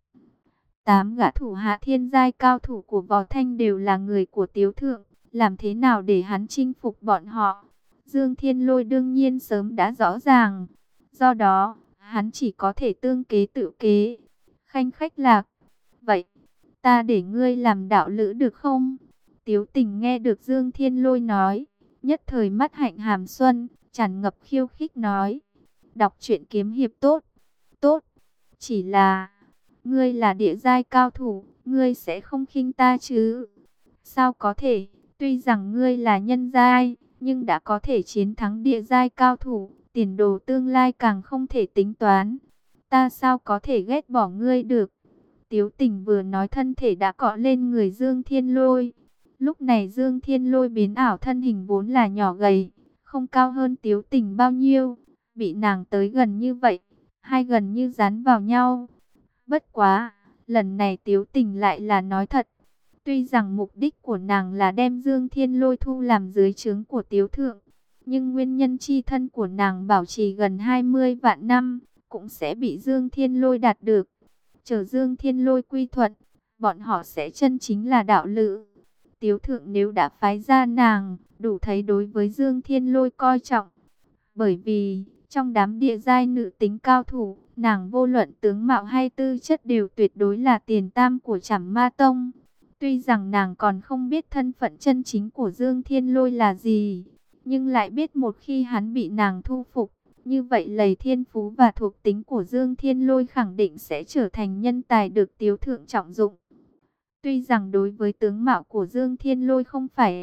Tám gã thủ hạ thiên giai cao thủ của Võ Thanh đều là người của Tiếu Thượng, làm thế nào để hắn chinh phục bọn họ? Dương Thiên Lôi đương nhiên sớm đã rõ ràng, do đó, hắn chỉ có thể tương kế tự kế. Khanh khách lạc, vậy, ta để ngươi làm đạo lữ được không? Tiếu Tỉnh nghe được Dương Thiên Lôi nói, nhất thời mắt hạnh hàm xuân, tràn ngập khiêu khích nói: đọc truyện kiếm hiệp tốt, tốt, chỉ là, ngươi là địa giai cao thủ, ngươi sẽ không khinh ta chứ? Sao có thể, tuy rằng ngươi là nhân giai, nhưng đã có thể chiến thắng địa giai cao thủ, tiền đồ tương lai càng không thể tính toán. Ta sao có thể ghét bỏ ngươi được? Tiếu Tỉnh vừa nói thân thể đã cọ lên người Dương Thiên Lôi. Lúc này Dương Thiên Lôi biến ảo thân hình vốn là nhỏ gầy, không cao hơn Tiếu Tỉnh bao nhiêu, bị nàng tới gần như vậy, hai gần như dán vào nhau. Bất quá, lần này Tiếu Tỉnh lại là nói thật. Tuy rằng mục đích của nàng là đem Dương Thiên Lôi thu làm dưới trướng của Tiếu Thượng, nhưng nguyên nhân chi thân của nàng bảo trì gần hai mươi vạn năm, cũng sẽ bị Dương Thiên Lôi đạt được. Chờ Dương Thiên Lôi quy thuận, bọn họ sẽ chân chính là đạo lữ. Tiếu Thượng nếu đã phái ra nàng, đủ thấy đối với Dương Thiên Lôi coi trọng. Bởi vì, trong đám địa giai nữ tính cao thủ, nàng vô luận tướng mạo hay tư chất đều tuyệt đối là tiền tam của Trảm Ma Tông. Tuy rằng nàng còn không biết thân phận chân chính của Dương Thiên Lôi là gì, nhưng lại biết một khi hắn bị nàng thu phục, như vậy lầy thiên phú và thuộc tính của Dương Thiên Lôi khẳng định sẽ trở thành nhân tài được Tiếu Thượng trọng dụng. Tuy rằng đối với tướng mạo của Dương Thiên Lôi không phải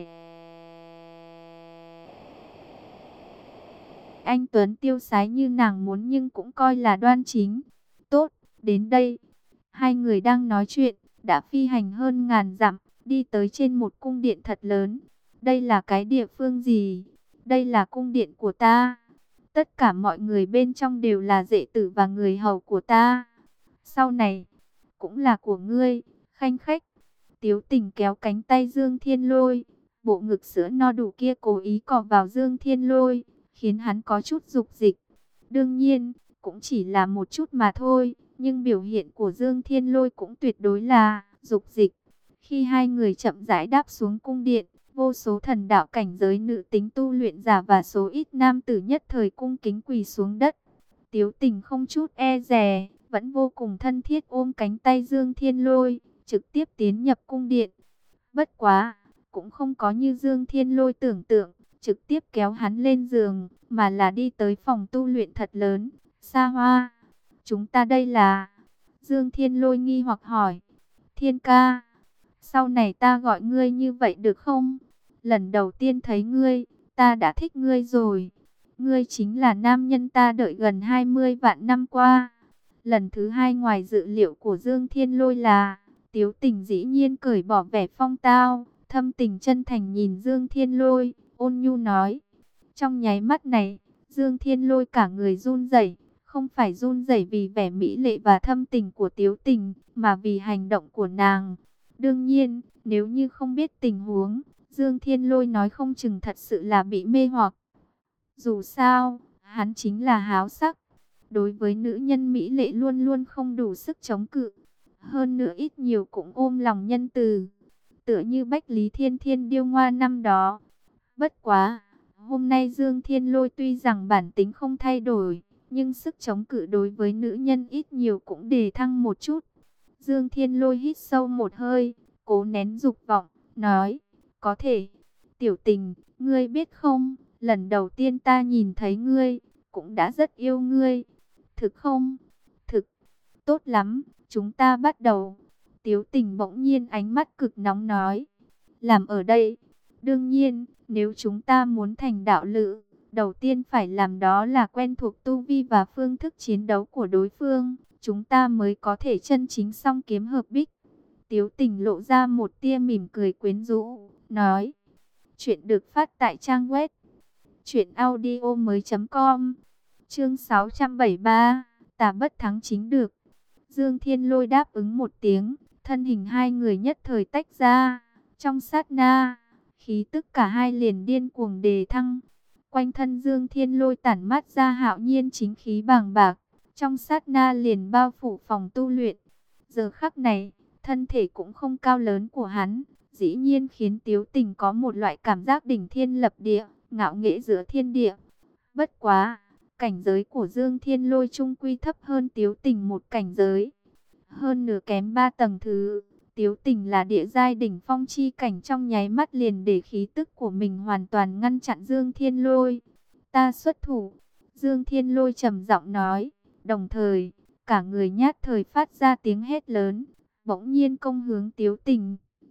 anh tuấn tiêu sái như nàng muốn, nhưng cũng coi là đoan chính. Tốt, đến đây, hai người đang nói chuyện, đã phi hành hơn ngàn dặm, đi tới trên một cung điện thật lớn. Đây là cái địa phương gì? Đây là cung điện của ta. Tất cả mọi người bên trong đều là đệ tử và người hầu của ta. Sau này, cũng là của ngươi, khanh khách. Tiếu Tỉnh kéo cánh tay Dương Thiên Lôi, bộ ngực sữa no đủ kia cố ý cọ vào Dương Thiên Lôi, khiến hắn có chút dục dịch. Đương nhiên, cũng chỉ là một chút mà thôi, nhưng biểu hiện của Dương Thiên Lôi cũng tuyệt đối là dục dịch. Khi hai người chậm rãi đáp xuống cung điện, vô số thần đạo cảnh giới nữ tính tu luyện giả và số ít nam tử nhất thời cung kính quỳ xuống đất. Tiếu Tỉnh không chút e dè, vẫn vô cùng thân thiết ôm cánh tay Dương Thiên Lôi, trực tiếp tiến nhập cung điện. Bất quá, cũng không có như Dương Thiên Lôi tưởng tượng, trực tiếp kéo hắn lên giường, mà là đi tới phòng tu luyện thật lớn, xa hoa. Chúng ta đây là... Dương Thiên Lôi nghi hoặc hỏi. Thiên ca, sau này ta gọi ngươi như vậy được không? Lần đầu tiên thấy ngươi, ta đã thích ngươi rồi. Ngươi chính là nam nhân ta đợi gần hai mươi vạn năm qua. Lần thứ hai ngoài dự liệu của Dương Thiên Lôi là, Tiếu Tỉnh dĩ nhiên cởi bỏ vẻ phong tao, thâm tình chân thành nhìn Dương Thiên Lôi, ôn nhu nói. Trong nháy mắt này, Dương Thiên Lôi cả người run rẩy, không không phải run rẩy vì vẻ mỹ lệ và thâm tình của Tiếu Tình, mà vì hành động của nàng. Đương nhiên, nếu như không biết tình huống, Dương Thiên Lôi nói không chừng thật sự là bị mê hoặc. Dù sao, hắn chính là háo sắc. Đối với nữ nhân mỹ lệ luôn luôn không đủ sức chống cự. Hơn nữa ít nhiều cũng ôm lòng nhân từ. Tựa như Bách Lý Thiên Thiên điêu ngoa năm đó. Bất quá, hôm nay Dương Thiên Lôi tuy rằng bản tính không thay đổi, nhưng sức chống cự đối với nữ nhân ít nhiều cũng đề thăng một chút. Dương Thiên Lôi hít sâu một hơi, cố nén dục vọng, nói, có thể. Tiểu Tình, ngươi biết không, lần đầu tiên ta nhìn thấy ngươi, cũng đã rất yêu ngươi. Thực không? Thực, tốt lắm, chúng ta bắt đầu. Tiếu Tình bỗng nhiên ánh mắt cực nóng nói, làm ở đây. Đương nhiên, nếu chúng ta muốn thành đạo lữ, đầu tiên phải làm đó là quen thuộc tu vi và phương thức chiến đấu của đối phương, chúng ta mới có thể chân chính song kiếm hợp bích. Tiếu Tình lộ ra một tia mỉm cười quyến rũ, nói, chuyện được phát tại trang web truyện audio mới chấm com, chương sáu trăm bảy mươi ba, tà bất thắng chính được. Dương Thiên Lôi đáp ứng một tiếng, thân hình hai người nhất thời tách ra, trong sát na, khí tức cả hai liền điên cuồng đề thăng. Quanh thân Dương Thiên Lôi tản mát ra hạo nhiên chính khí bàng bạc, trong sát na liền bao phủ phòng tu luyện. Giờ khắc này, thân thể cũng không cao lớn của hắn, dĩ nhiên khiến Tiếu Tình có một loại cảm giác đỉnh thiên lập địa, ngạo nghễ giữa thiên địa. Bất quá, cảnh giới của Dương Thiên Lôi trung quy thấp hơn Tiếu Tình một cảnh giới, hơn nửa kém ba tầng thứ. Tiếu Tình là địa giai đỉnh phong chi cảnh, trong nháy mắt liền để khí tức của mình hoàn toàn ngăn chặn Dương Thiên Lôi. Ta xuất thủ, Dương Thiên Lôi trầm giọng nói, đồng thời, cả người nhát thời phát ra tiếng hét lớn, bỗng nhiên công hướng Tiếu Tình.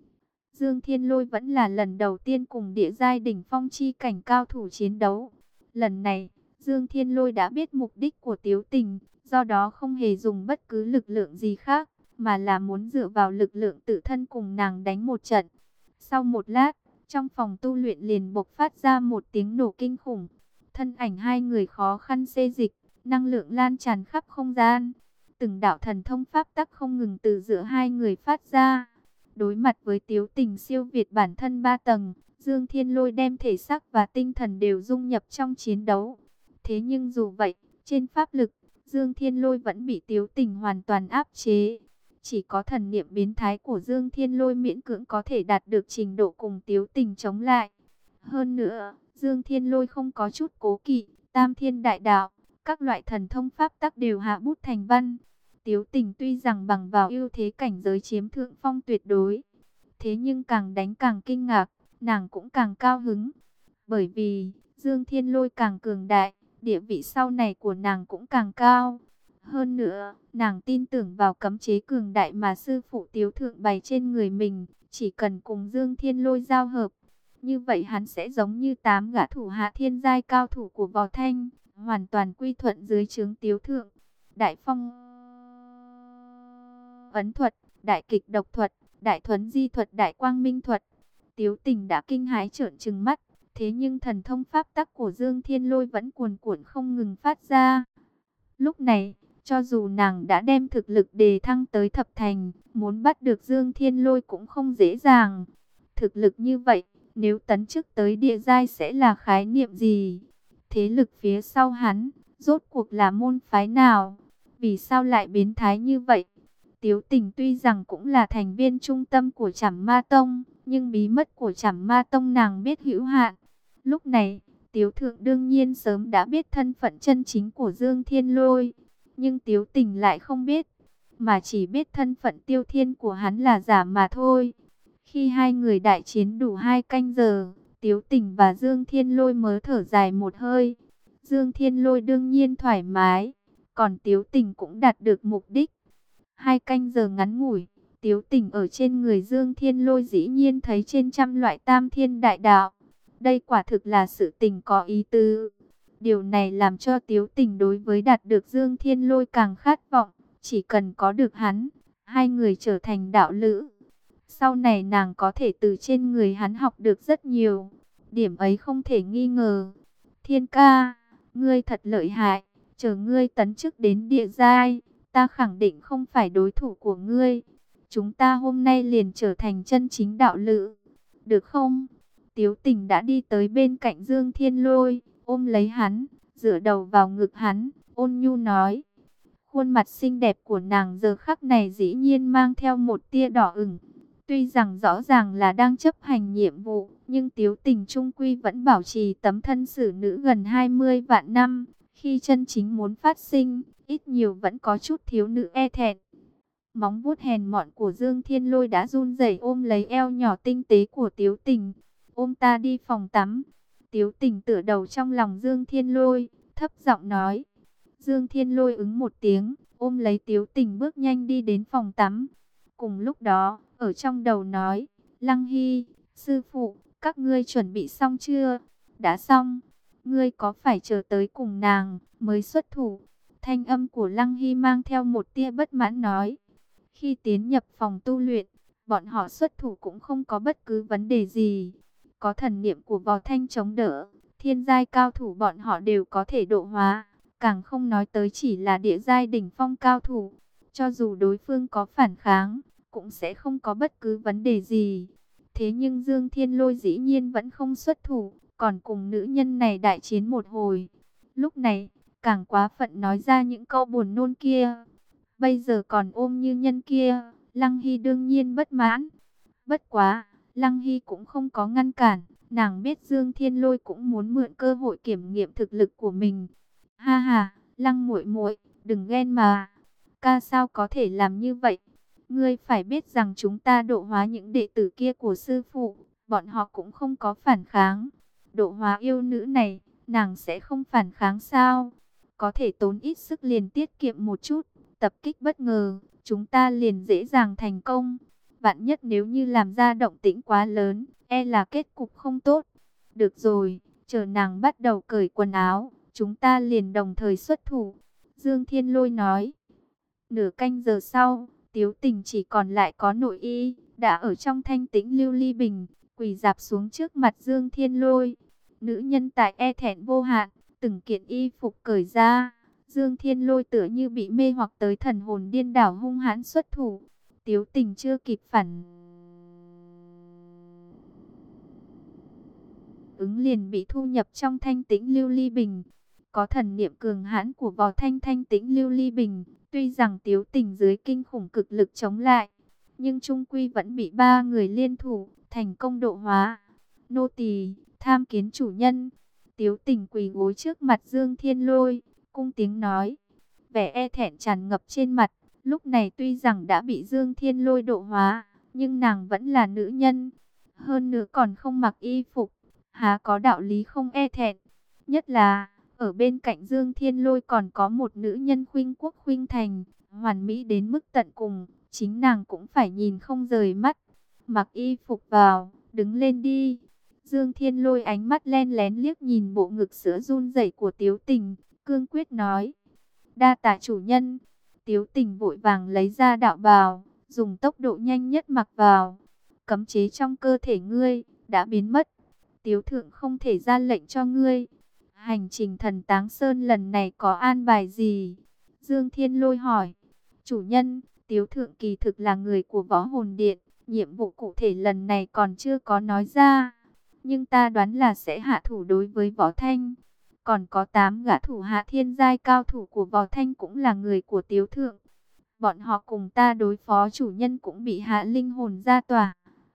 Dương Thiên Lôi vẫn là lần đầu tiên cùng địa giai đỉnh phong chi cảnh cao thủ chiến đấu. Lần này, Dương Thiên Lôi đã biết mục đích của Tiếu Tình, do đó không hề dùng bất cứ lực lượng gì khác, mà là muốn dựa vào lực lượng tự thân cùng nàng đánh một trận. Sau một lát, trong phòng tu luyện liền bộc phát ra một tiếng nổ kinh khủng. Thân ảnh hai người khó khăn xê dịch, năng lượng lan tràn khắp không gian. Từng đạo thần thông pháp tắc không ngừng từ giữa hai người phát ra. Đối mặt với Tiếu Tình siêu việt bản thân ba tầng, Dương Thiên Lôi đem thể xác và tinh thần đều dung nhập trong chiến đấu. Thế nhưng dù vậy, trên pháp lực, Dương Thiên Lôi vẫn bị Tiếu Tình hoàn toàn áp chế. Chỉ có thần niệm biến thái của Dương Thiên Lôi miễn cưỡng có thể đạt được trình độ cùng Tiếu Tình chống lại. Hơn nữa, Dương Thiên Lôi không có chút cố kỵ, tam thiên đại đạo, các loại thần thông pháp tắc đều hạ bút thành văn. Tiếu Tình tuy rằng bằng vào ưu thế cảnh giới chiếm thượng phong tuyệt đối, thế nhưng càng đánh càng kinh ngạc, nàng cũng càng cao hứng. Bởi vì, Dương Thiên Lôi càng cường đại, địa vị sau này của nàng cũng càng cao. Hơn nữa, nàng tin tưởng vào cấm chế cường đại mà sư phụ Tiếu Thượng bày trên người mình, chỉ cần cùng Dương Thiên Lôi giao hợp, như vậy hắn sẽ giống như tám gã thủ hạ thiên giai cao thủ của Võ Thanh, hoàn toàn quy thuận dưới trướng Tiếu Thượng. Đại phong ấn thuật, đại kịch độc thuật, đại thuấn di thuật, đại quang minh thuật. Tiếu Tình đã kinh hãi trợn trừng mắt, thế nhưng thần thông pháp tắc của Dương Thiên Lôi vẫn cuồn cuộn không ngừng phát ra. Lúc này, cho dù nàng đã đem thực lực đề thăng tới thập thành, muốn bắt được Dương Thiên Lôi cũng không dễ dàng. Thực lực như vậy, nếu tấn chức tới địa giai sẽ là khái niệm gì? Thế lực phía sau hắn, rốt cuộc là môn phái nào? Vì sao lại biến thái như vậy? Tiếu Tình tuy rằng cũng là thành viên trung tâm của Trảm Ma Tông, nhưng bí mật của Trảm Ma Tông nàng biết hữu hạn. Lúc này, Tiếu Thượng đương nhiên sớm đã biết thân phận chân chính của Dương Thiên Lôi, nhưng Tiếu Tình lại không biết, mà chỉ biết thân phận Tiêu Thiên của hắn là giả mà thôi. Khi hai người đại chiến đủ hai canh giờ, Tiếu Tình và Dương Thiên Lôi mới thở dài một hơi. Dương Thiên Lôi đương nhiên thoải mái, còn Tiếu Tình cũng đạt được mục đích. Hai canh giờ ngắn ngủi, Tiếu Tình ở trên người Dương Thiên Lôi dĩ nhiên thấy trên trăm loại tam thiên đại đạo. Đây quả thực là sự tình có ý tứ. Điều này làm cho Tiếu Tình đối với đạt được Dương Thiên Lôi càng khát vọng. Chỉ cần có được hắn, hai người trở thành đạo lữ. Sau này nàng có thể từ trên người hắn học được rất nhiều. Điểm ấy không thể nghi ngờ. Thiên ca, ngươi thật lợi hại. Chờ ngươi tấn chức đến địa giai, ta khẳng định không phải đối thủ của ngươi. Chúng ta hôm nay liền trở thành chân chính đạo lữ, được không? Tiếu Tình đã đi tới bên cạnh Dương Thiên Lôi, ôm lấy hắn, dựa đầu vào ngực hắn, ôn nhu nói. Khuôn mặt xinh đẹp của nàng giờ khắc này dĩ nhiên mang theo một tia đỏ ửng. Tuy rằng rõ ràng là đang chấp hành nhiệm vụ, nhưng Tiếu Tình trung quy vẫn bảo trì tấm thân xử nữ gần hai mươi vạn năm. Khi chân chính muốn phát sinh, ít nhiều vẫn có chút thiếu nữ e thẹn. Móng vuốt hèn mọn của Dương Thiên Lôi đã run rẩy ôm lấy eo nhỏ tinh tế của Tiếu Tình. Ôm ta đi phòng tắm. Tiếu Tình tựa đầu trong lòng Dương Thiên Lôi, thấp giọng nói. Dương Thiên Lôi ứng một tiếng, ôm lấy Tiếu Tình bước nhanh đi đến phòng tắm. Cùng lúc đó, ở trong đầu nói, Lăng Hy, sư phụ, các ngươi chuẩn bị xong chưa? Đã xong. Ngươi có phải chờ tới cùng nàng mới xuất thủ? Thanh âm của Lăng Hy mang theo một tia bất mãn nói. Khi tiến nhập phòng tu luyện, bọn họ xuất thủ cũng không có bất cứ vấn đề gì. Có thần niệm của Võ Thanh chống đỡ, thiên giai cao thủ bọn họ đều có thể độ hóa. Càng không nói tới chỉ là địa giai đỉnh phong cao thủ. Cho dù đối phương có phản kháng, cũng sẽ không có bất cứ vấn đề gì. Thế nhưng Dương Thiên Lôi dĩ nhiên vẫn không xuất thủ, còn cùng nữ nhân này đại chiến một hồi. Lúc này, càng quá phận nói ra những câu buồn nôn kia. Bây giờ còn ôm như nhân kia, Lăng Hy đương nhiên bất mãn. Bất quá, Lăng Hy cũng không có ngăn cản, nàng biết Dương Thiên Lôi cũng muốn mượn cơ hội kiểm nghiệm thực lực của mình. Ha ha, Lăng muội muội, đừng ghen mà. Ca sao có thể làm như vậy? Ngươi phải biết rằng chúng ta độ hóa những đệ tử kia của sư phụ, bọn họ cũng không có phản kháng. Độ hóa yêu nữ này, nàng sẽ không phản kháng sao? Có thể tốn ít sức liền tiết kiệm một chút, tập kích bất ngờ, chúng ta liền dễ dàng thành công. Vạn nhất nếu như làm ra động tĩnh quá lớn, e là kết cục không tốt. Được rồi, chờ nàng bắt đầu cởi quần áo, chúng ta liền đồng thời xuất thủ. Dương Thiên Lôi nói. Nửa canh giờ sau, Tiếu Tình chỉ còn lại có nội y, đã ở trong thanh tĩnh lưu ly bình, quỳ dạp xuống trước mặt Dương Thiên Lôi. Nữ nhân tại e thẹn vô hạn, từng kiện y phục cởi ra. Dương Thiên Lôi tựa như bị mê hoặc tới thần hồn điên đảo hung hãn xuất thủ. Tiếu Tình chưa kịp phản ứng liền bị thu nhập trong thanh tĩnh lưu ly bình. Có thần niệm cường hãn của Võ Thanh thanh tĩnh lưu ly bình, tuy rằng Tiếu Tình dưới kinh khủng cực lực chống lại, nhưng trung quy vẫn bị ba người liên thủ thành công độ hóa. Nô tỳ tham kiến chủ nhân. Tiếu Tình quỳ gối trước mặt Dương Thiên Lôi, cung tiếng nói, vẻ e thẹn tràn ngập trên mặt. Lúc này tuy rằng đã bị Dương Thiên Lôi độ hóa, nhưng nàng vẫn là nữ nhân, hơn nữa còn không mặc y phục, há có đạo lý không e thẹn. Nhất là ở bên cạnh Dương Thiên Lôi còn có một nữ nhân khuynh quốc khuynh thành, hoàn mỹ đến mức tận cùng, chính nàng cũng phải nhìn không rời mắt. Mặc y phục vào, đứng lên đi. Dương Thiên Lôi ánh mắt len lén liếc nhìn bộ ngực sữa run rẩy của Tiếu Tình, cương quyết nói, đa tạ chủ nhân. Tiếu Tình vội vàng lấy ra đạo bào, dùng tốc độ nhanh nhất mặc vào. Cấm chế trong cơ thể ngươi đã biến mất, Tiếu thượng không thể ra lệnh cho ngươi. Hành trình thần Táng Sơn lần này có an bài gì? Dương Thiên Lôi hỏi. Chủ nhân, Tiếu thượng kỳ thực là người của Võ Hồn Điện, nhiệm vụ cụ thể lần này còn chưa có nói ra, nhưng ta đoán là sẽ hạ thủ đối với Võ Thanh. Còn có tám gã thủ hạ thiên giai cao thủ của Võ Thanh cũng là người của Tiếu thượng. Bọn họ cùng ta đối phó chủ nhân cũng bị hạ linh hồn ra tỏa.